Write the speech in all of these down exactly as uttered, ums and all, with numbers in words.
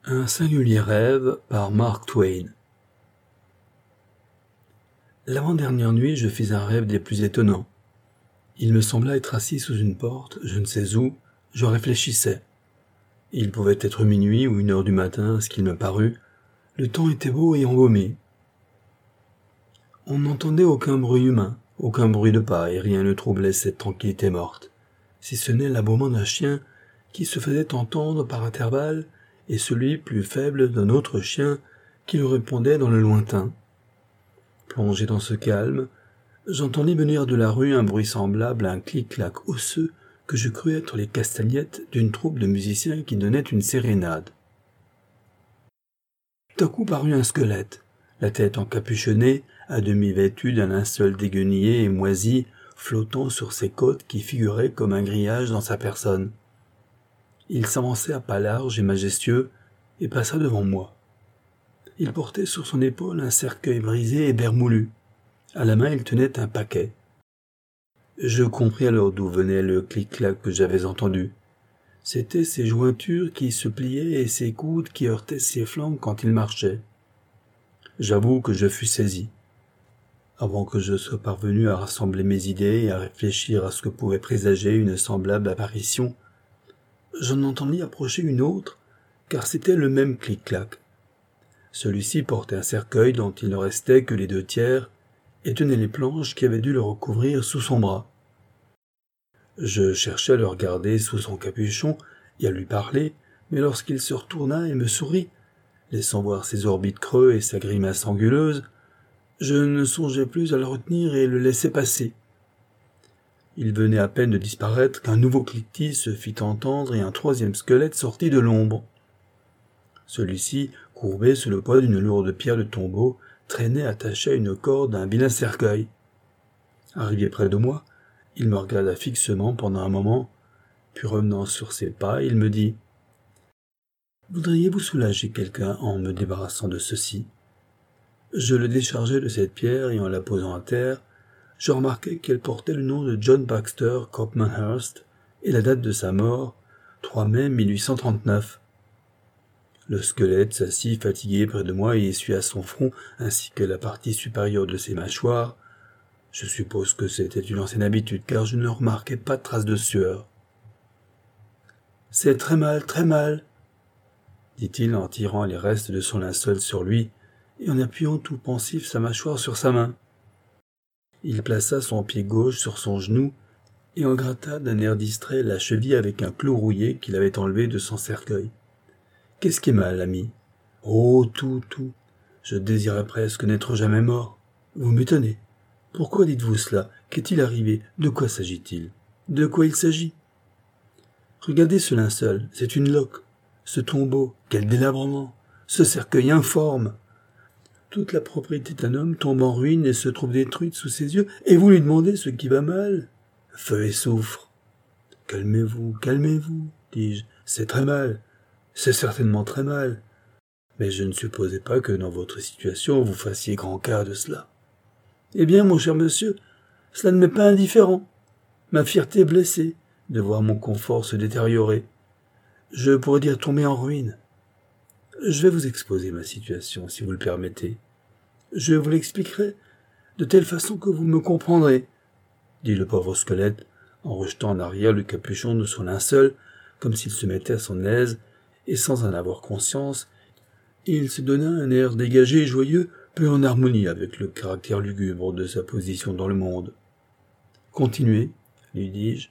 Un singulier rêve par Mark Twain. L'avant-dernière nuit, je fis un rêve des plus étonnants. Il me sembla être assis sous une porte, je ne sais où, je réfléchissais. Il pouvait être minuit ou une heure du matin, ce qu'il me parut. Le temps était beau et embaumé. On n'entendait aucun bruit humain, aucun bruit de pas, et rien ne troublait cette tranquillité morte, si ce n'est l'aboiement d'un chien qui se faisait entendre par intervalles, et celui plus faible d'un autre chien qui lui répondait dans le lointain. Plongé dans ce calme, j'entendis venir de la rue un bruit semblable à un clic-clac osseux que je crus être les castagnettes d'une troupe de musiciens qui donnaient une sérénade. Tout à coup parut un squelette, la tête encapuchonnée, à demi vêtue d'un linceul déguenillé et moisi, flottant sur ses côtes qui figuraient comme un grillage dans sa personne. Il s'avançait à pas larges et majestueux, et passa devant moi. Il portait sur son épaule un cercueil brisé et vermoulu. À la main, il tenait un paquet. Je compris alors d'où venait le clic-clac que j'avais entendu. C'étaient ses jointures qui se pliaient et ses coudes qui heurtaient ses flancs quand il marchait. J'avoue que je fus saisi. Avant que je sois parvenu à rassembler mes idées et à réfléchir à ce que pouvait présager une semblable apparition, j'en entendis approcher une autre, car c'était le même clic-clac. Celui-ci portait un cercueil dont il ne restait que les deux tiers, et tenait les planches qui avaient dû le recouvrir sous son bras. Je cherchais à le regarder sous son capuchon et à lui parler, mais lorsqu'il se retourna et me sourit, laissant voir ses orbites creux et sa grimace anguleuse, je ne songeais plus à le retenir et le laissais passer. Il venait à peine de disparaître qu'un nouveau cliquetis se fit entendre et un troisième squelette sortit de l'ombre. Celui-ci, courbé sous le poids d'une lourde pierre de tombeau, traînait attaché à une corde un vilain cercueil. Arrivé près de moi, il me regarda fixement pendant un moment, puis revenant sur ses pas, il me dit « Voudriez-vous soulager quelqu'un en me débarrassant de ceci ?» Je le déchargeai de cette pierre et en la posant à terre, je remarquai qu'elle portait le nom de John Baxter Copmanhurst et la date de sa mort, trois mai mille huit cent trente-neuf. Le squelette s'assit fatigué près de moi et essuya son front ainsi que la partie supérieure de ses mâchoires. Je suppose que c'était une ancienne habitude car je ne remarquai pas de traces de sueur. « C'est très mal, très mal, » dit-il en tirant les restes de son linceul sur lui et en appuyant tout pensif sa mâchoire sur sa main. Il plaça son pied gauche sur son genou et en gratta d'un air distrait la cheville avec un clou rouillé qu'il avait enlevé de son cercueil. « Qu'est-ce qui est mal, ami ?»« Oh, tout, tout. Je désirais presque n'être jamais mort. Vous m'étonnez. Pourquoi dites-vous cela? Qu'est-il arrivé? De quoi s'agit-il? De quoi il s'agit? Regardez ce linceul, c'est une loque. Ce tombeau, quel délabrement! Ce cercueil informe! Toute la propriété d'un homme tombe en ruine et se trouve détruite sous ses yeux, et vous lui demandez ce qui va mal? Feu et soufre. Calmez-vous, calmez-vous, dis-je. C'est très mal. C'est certainement très mal. Mais je ne supposais pas que dans votre situation vous fassiez grand cas de cela. Eh bien, mon cher monsieur, cela ne m'est pas indifférent. Ma fierté est blessée de voir mon confort se détériorer. Je pourrais dire tomber en ruine. Je vais vous exposer ma situation, si vous le permettez. Je vous l'expliquerai de telle façon que vous me comprendrez, dit le pauvre squelette, en rejetant en arrière le capuchon de son linceul, comme s'il se mettait à son aise, et sans en avoir conscience, il se donna un air dégagé et joyeux, peu en harmonie avec le caractère lugubre de sa position dans le monde. « Continuez, » lui dis-je.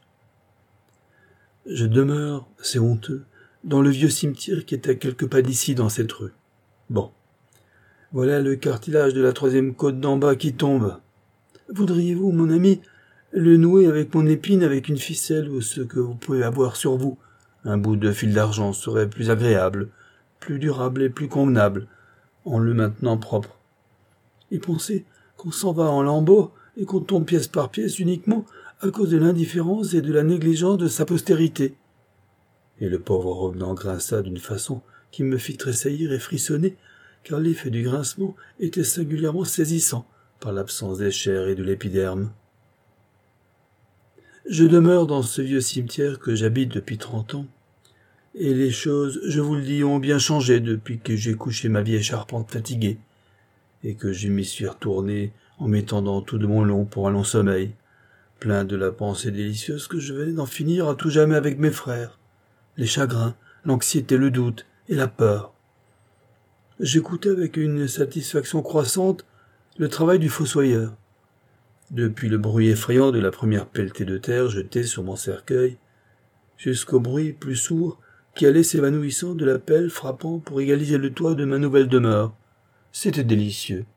« Je demeure, c'est honteux, dans le vieux cimetière qui est à quelques pas d'ici dans cette rue. Bon, voilà le cartilage de la troisième côte d'en bas qui tombe. Voudriez-vous, mon ami, le nouer avec mon épine avec une ficelle ou ce que vous pouvez avoir sur vous? Un bout de fil d'argent serait plus agréable, plus durable et plus convenable, en le maintenant propre. Et pensez qu'on s'en va en lambeaux et qu'on tombe pièce par pièce uniquement à cause de l'indifférence et de la négligence de sa postérité. » Et le pauvre revenant grinça d'une façon qui me fit tressaillir et frissonner, car l'effet du grincement était singulièrement saisissant par l'absence des chairs et de l'épiderme. Je demeure dans ce vieux cimetière que j'habite depuis trente ans, Et les choses, je vous le dis, ont bien changé depuis que j'ai couché ma vieille charpente fatiguée, et que je m'y suis retourné en m'étendant tout de mon long pour un long sommeil, plein de la pensée délicieuse que je venais d'en finir à tout jamais avec mes frères, les chagrins, l'anxiété, le doute et la peur. J'écoutais avec une satisfaction croissante le travail du fossoyeur. Depuis le bruit effrayant de la première pelletée de terre jetée sur mon cercueil, jusqu'au bruit plus sourd qui allait s'évanouissant de la pelle frappant pour égaliser le toit de ma nouvelle demeure. C'était délicieux.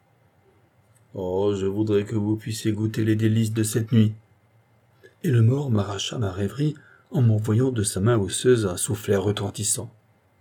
Oh, je voudrais que vous puissiez goûter les délices de cette nuit. Et le mort m'arracha ma rêverie en m'envoyant de sa main osseuse un soufflet retentissant.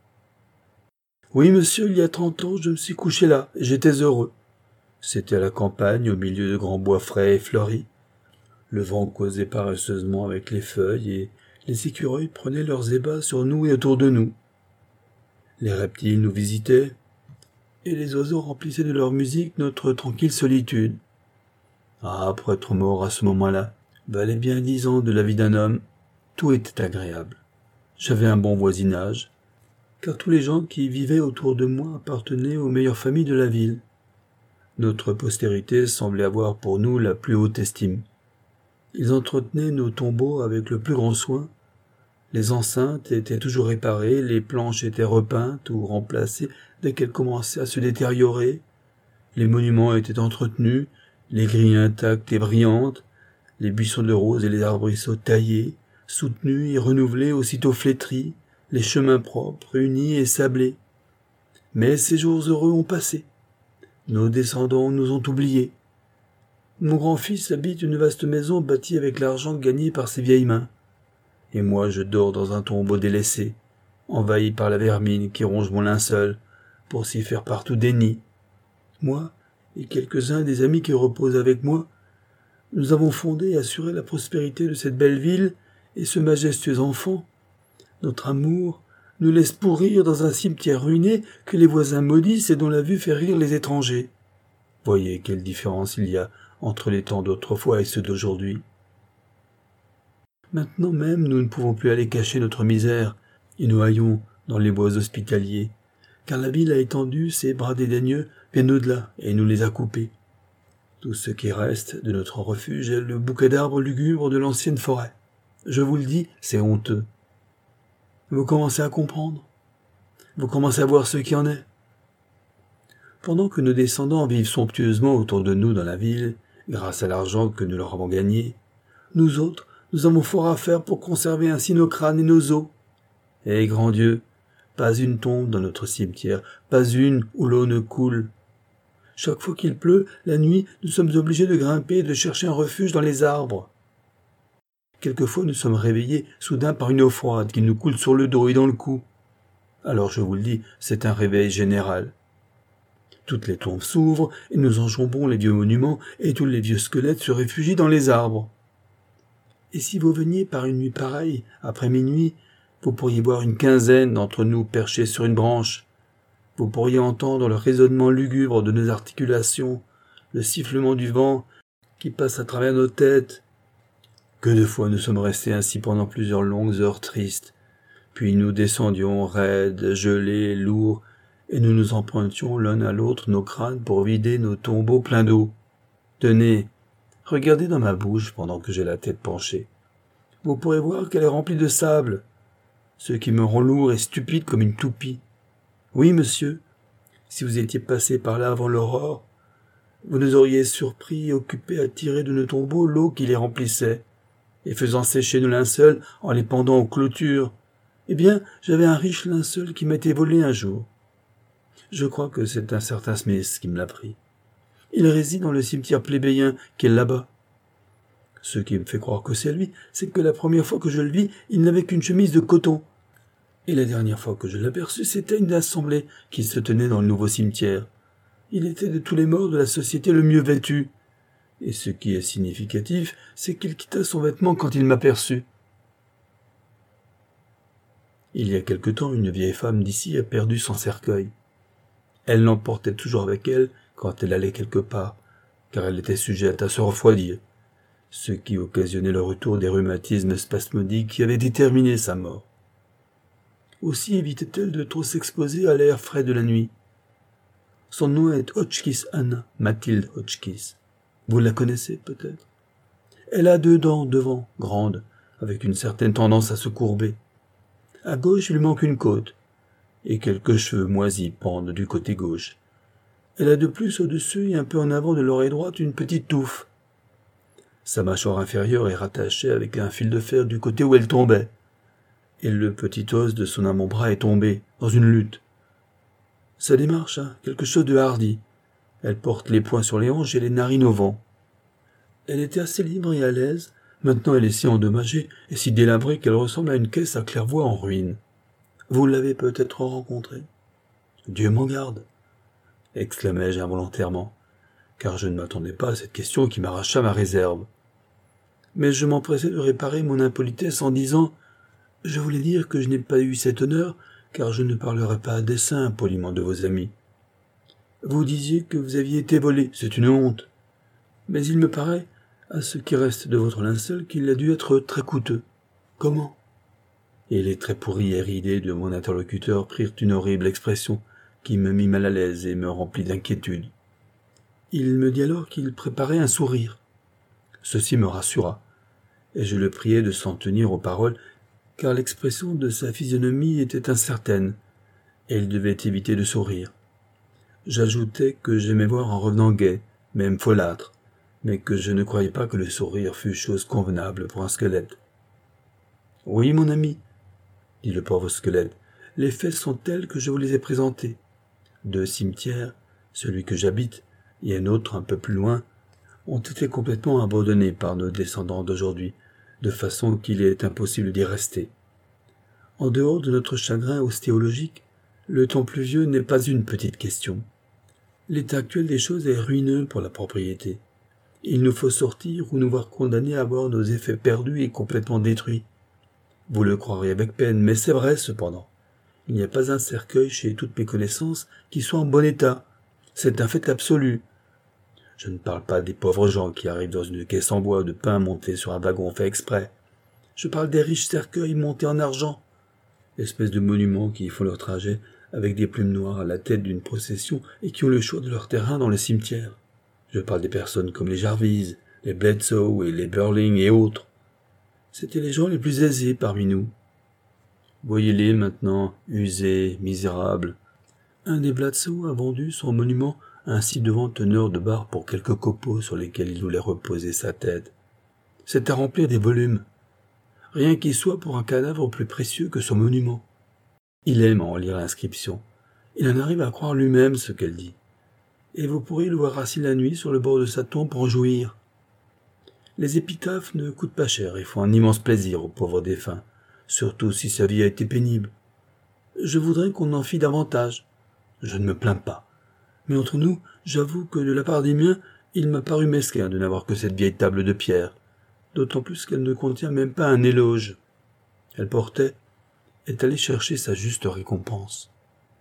Oui, monsieur, il y a trente ans, je me suis couché là, et j'étais heureux. C'était à la campagne, au milieu de grands bois frais et fleuris. Le vent causait paresseusement avec les feuilles, et les écureuils prenaient leurs ébats sur nous et autour de nous. Les reptiles nous visitaient, et les oiseaux remplissaient de leur musique notre tranquille solitude. Ah, pour être mort à ce moment-là, valait bien dix ans de la vie d'un homme. Tout était agréable. J'avais un bon voisinage, car tous les gens qui vivaient autour de moi appartenaient aux meilleures familles de la ville. Notre postérité semblait avoir pour nous la plus haute estime. Ils entretenaient nos tombeaux avec le plus grand soin. Les enceintes étaient toujours réparées, les planches étaient repeintes ou remplacées dès qu'elles commençaient à se détériorer. Les monuments étaient entretenus, les grilles intactes et brillantes, les buissons de roses et les arbrisseaux taillés, soutenus et renouvelés aussitôt flétris, les chemins propres, unis et sablés. Mais ces jours heureux ont passé. Nos descendants nous ont oubliés. Mon grand-fils habite une vaste maison bâtie avec l'argent gagné par ses vieilles mains. Et moi je dors dans un tombeau délaissé, envahi par la vermine qui ronge mon linceul, pour s'y faire partout des nids. Moi et quelques-uns des amis qui reposent avec moi, nous avons fondé et assuré la prospérité de cette belle ville et ce majestueux enfant. Notre amour nous laisse pourrir dans un cimetière ruiné que les voisins maudissent et dont la vue fait rire les étrangers. Voyez quelle différence il y a entre les temps d'autrefois et ceux d'aujourd'hui. Maintenant même, nous ne pouvons plus aller cacher notre misère et nous haillons dans les bois hospitaliers, car la ville a étendu ses bras dédaigneux bien au-delà et nous les a coupés. Tout ce qui reste de notre refuge est le bouquet d'arbres lugubres de l'ancienne forêt. Je vous le dis, c'est honteux. Vous commencez à comprendre. Vous commencez à voir ce qu'il en est. Pendant que nos descendants vivent somptueusement autour de nous dans la ville, grâce à l'argent que nous leur avons gagné, nous autres, nous avons fort à faire pour conserver ainsi nos crânes et nos os. Eh, grand Dieu, pas une tombe dans notre cimetière, pas une où l'eau ne coule. Chaque fois qu'il pleut, la nuit, nous sommes obligés de grimper et de chercher un refuge dans les arbres. Quelquefois, nous sommes réveillés soudain par une eau froide qui nous coule sur le dos et dans le cou. Alors, je vous le dis, c'est un réveil général. Toutes les tombes s'ouvrent et nous enjambons les vieux monuments et tous les vieux squelettes se réfugient dans les arbres. Et si vous veniez par une nuit pareille, après minuit, vous pourriez voir une quinzaine d'entre nous perchés sur une branche. Vous pourriez entendre le résonnement lugubre de nos articulations, le sifflement du vent qui passe à travers nos têtes. Que de fois nous sommes restés ainsi pendant plusieurs longues heures tristes, puis nous descendions raides, gelés, lourds, et nous nous empruntions l'un à l'autre nos crânes pour vider nos tombeaux pleins d'eau. Tenez, regardez dans ma bouche pendant que j'ai la tête penchée. Vous pourrez voir qu'elle est remplie de sable, ce qui me rend lourd et stupide comme une toupie. Oui, monsieur, si vous étiez passé par là avant l'aurore, vous nous auriez surpris et occupés à tirer de nos tombeaux l'eau qui les remplissait, et faisant sécher nos linceuls en les pendant aux clôtures. Eh bien, j'avais un riche linceul qui m'a été volé un jour. Je crois que c'est un certain Smith qui me l'a pris. Il réside dans le cimetière plébéien qui est là-bas. Ce qui me fait croire que c'est lui, c'est que la première fois que je le vis, il n'avait qu'une chemise de coton. Et la dernière fois que je l'aperçus, c'était une assemblée qui se tenait dans le nouveau cimetière. Il était de tous les morts de la société le mieux vêtu. Et ce qui est significatif, c'est qu'il quitta son vêtement quand il m'aperçut. Il y a quelque temps, une vieille femme d'ici a perdu son cercueil. Elle l'emportait toujours avec elle quand elle allait quelque part, car elle était sujette à se refroidir, ce qui occasionnait le retour des rhumatismes spasmodiques qui avaient déterminé sa mort. Aussi évitait-elle de trop s'exposer à l'air frais de la nuit. Son nom est Hotchkiss Anna, Mathilde Hotchkiss. Vous la connaissez peut-être? Elle a deux dents devant, grandes, avec une certaine tendance à se courber. À gauche, il lui manque une côte, et quelques cheveux moisis pendent du côté gauche. Elle a de plus au-dessus et un peu en avant de l'oreille droite une petite touffe. Sa mâchoire inférieure est rattachée avec un fil de fer du côté où elle tombait, et le petit os de son avant-bras est tombé, dans une lutte. Sa démarche a quelque chose de hardi. Elle porte les poings sur les hanches et les narines au vent. Elle était assez libre et à l'aise. Maintenant elle est si endommagée et si délabrée qu'elle ressemble à une caisse à claire-voie en ruine. Vous l'avez peut-être rencontrée? Dieu m'en garde, exclamai-je involontairement, car je ne m'attendais pas à cette question qui m'arracha ma réserve. Mais je m'empressai de réparer mon impolitesse en disant « Je voulais dire que je n'ai pas eu cet honneur, car je ne parlerai pas à dessein poliment de vos amis. Vous disiez que vous aviez été volé, c'est une honte. Mais il me paraît, à ce qui reste de votre linceul, qu'il a dû être très coûteux. Comment ?» Et les traits pourris et ridés de mon interlocuteur prirent une horrible expression qui me mit mal à l'aise et me remplit d'inquiétude. Il me dit alors qu'il préparait un sourire. Ceci me rassura, et je le priai de s'en tenir aux paroles, car l'expression de sa physionomie était incertaine, et il devait éviter de sourire. J'ajoutai que j'aimais voir en revenant gai, même folâtre, mais que je ne croyais pas que le sourire fût chose convenable pour un squelette. « Oui, mon ami, dit le pauvre squelette, les faits sont tels que je vous les ai présentés. Deux cimetières, celui que j'habite et un autre un peu plus loin, ont été complètement abandonnés par nos descendants d'aujourd'hui, de façon qu'il est impossible d'y rester. En dehors de notre chagrin ostéologique, le temps pluvieux n'est pas une petite question. L'état actuel des choses est ruineux pour la propriété. Il nous faut sortir ou nous voir condamnés à voir nos effets perdus et complètement détruits. Vous le croirez avec peine, mais c'est vrai cependant. Il n'y a pas un cercueil chez toutes mes connaissances qui soit en bon état. C'est un fait absolu. Je ne parle pas des pauvres gens qui arrivent dans une caisse en bois de pain montée sur un wagon fait exprès. Je parle des riches cercueils montés en argent, espèces de monuments qui font leur trajet avec des plumes noires à la tête d'une procession et qui ont le choix de leur terrain dans le cimetière. Je parle des personnes comme les Jarvis, les Bledsoe et les Burling et autres. C'étaient les gens les plus aisés parmi nous. Voyez-les maintenant, usés, misérables. Un des Bledsoe a vendu son monument à un ci-devant teneur de bar pour quelques copeaux sur lesquels il voulait reposer sa tête. C'est à remplir des volumes. Rien qui soit pour un cadavre plus précieux que son monument. Il aime en lire l'inscription. Il en arrive à croire lui-même ce qu'elle dit. Et vous pourriez le voir assis la nuit sur le bord de sa tombe pour en jouir. Les épitaphes ne coûtent pas cher et font un immense plaisir aux pauvres défunts, surtout si sa vie a été pénible. Je voudrais qu'on en fît davantage. Je ne me plains pas. Mais entre nous, j'avoue que de la part des miens, il m'a paru mesquin de n'avoir que cette vieille table de pierre, d'autant plus qu'elle ne contient même pas un éloge. Elle portait, est allée chercher sa juste récompense.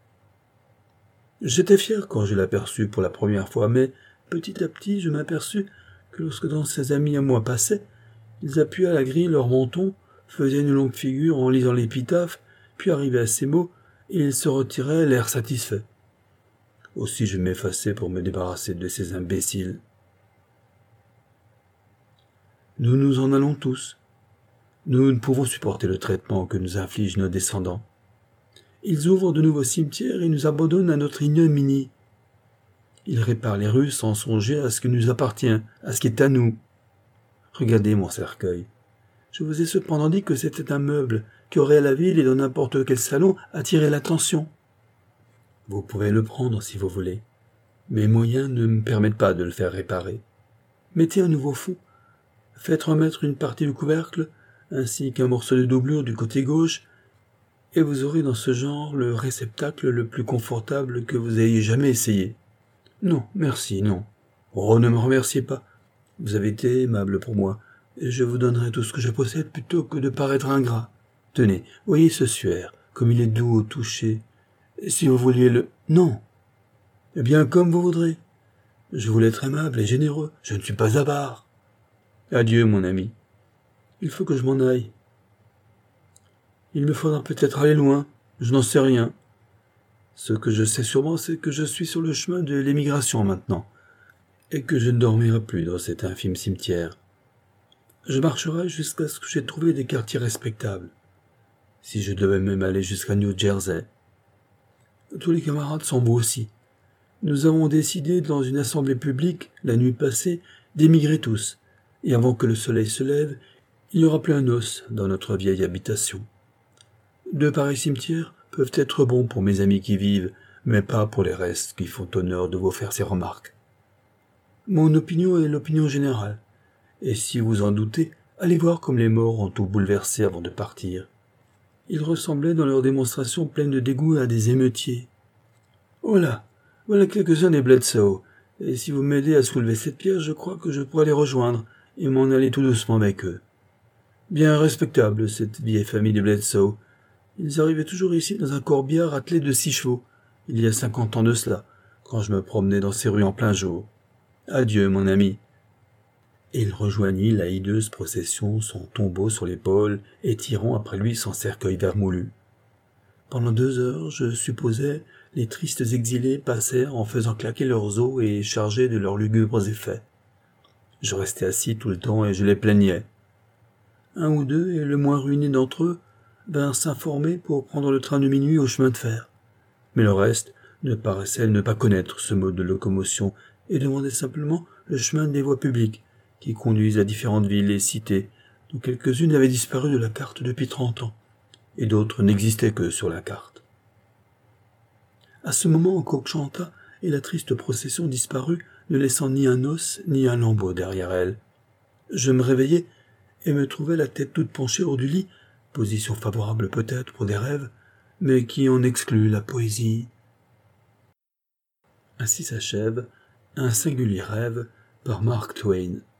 J'étais fier quand je l'aperçus pour la première fois, mais petit à petit je m'aperçus que lorsque dans ses amis à moi passaient, ils appuyaient à la grille leur menton, faisaient une longue figure en lisant l'épitaphe, puis arrivaient à ces mots, et ils se retiraient l'air satisfait. Aussi je m'effaçai pour me débarrasser de ces imbéciles. Nous nous en allons tous. Nous ne pouvons supporter le traitement que nous infligent nos descendants. Ils ouvrent de nouveaux cimetières et nous abandonnent à notre ignominie. Ils réparent les rues sans songer à ce qui nous appartient, à ce qui est à nous. Regardez mon cercueil. Je vous ai cependant dit que c'était un meuble qui aurait à la ville et dans n'importe quel salon attiré l'attention. Vous pouvez le prendre si vous voulez. Mes moyens ne me permettent pas de le faire réparer. Mettez un nouveau fond. Faites remettre une partie du couvercle, ainsi qu'un morceau de doublure du côté gauche, et vous aurez dans ce genre le réceptacle le plus confortable que vous ayez jamais essayé. Non, merci, non. Oh, ne me remerciez pas. Vous avez été aimable pour moi, et je vous donnerai tout ce que je possède plutôt que de paraître ingrat. Tenez, voyez ce suaire, comme il est doux au toucher. Et si vous vouliez le... Non. Eh bien, comme vous voudrez. Je voulais être aimable et généreux. Je ne suis pas avare. Adieu, mon ami. Il faut que je m'en aille. Il me faudra peut-être aller loin. Je n'en sais rien. Ce que je sais sûrement, c'est que je suis sur le chemin de l'émigration maintenant, et que je ne dormirai plus dans cet infime cimetière. Je marcherai jusqu'à ce que j'aie trouvé des quartiers respectables, si je devais même aller jusqu'à New Jersey. Tous les camarades sont beaux aussi. Nous avons décidé dans une assemblée publique, la nuit passée, d'émigrer tous, et avant que le soleil se lève, il n'y aura plus un os dans notre vieille habitation. De pareils cimetières peuvent être bons pour mes amis qui vivent, mais pas pour les restes qui font honneur de vous faire ces remarques. Mon opinion est l'opinion générale, et si vous en doutez, allez voir comme les morts ont tout bouleversé avant de partir. Ils ressemblaient dans leurs démonstrations pleines de dégoût à des émeutiers. Voilà, voilà quelques-uns des Bledsoe, et si vous m'aidez à soulever cette pierre, je crois que je pourrai les rejoindre et m'en aller tout doucement avec eux. Bien respectable, cette vieille famille des Bledsoe. Ils arrivaient toujours ici dans un corbillard attelé de six chevaux, il y a cinquante ans de cela, quand je me promenais dans ces rues en plein jour. Adieu, mon ami. Et il rejoignit la hideuse procession, son tombeau sur l'épaule, et tirant après lui son cercueil vermoulu. Pendant deux heures, je supposais, les tristes exilés passèrent en faisant claquer leurs os et chargés de leurs lugubres effets. Je restais assis tout le temps et je les plaignais. Un ou deux, et le moins ruiné d'entre eux, vinrent s'informer pour prendre le train de minuit au chemin de fer. Mais le reste ne paraissait ne pas connaître ce mode de locomotion et demandait simplement le chemin des voies publiques qui conduisent à différentes villes et cités, dont quelques-unes avaient disparu de la carte depuis trente ans, et d'autres n'existaient que sur la carte. À ce moment, un coq chanta, et la triste procession disparut, ne laissant ni un os ni un lambeau derrière elle. Je me réveillai et me trouvai la tête toute penchée hors du lit, position favorable peut-être pour des rêves, mais qui en exclut la poésie. Ainsi s'achève Un singulier rêve par Mark Twain.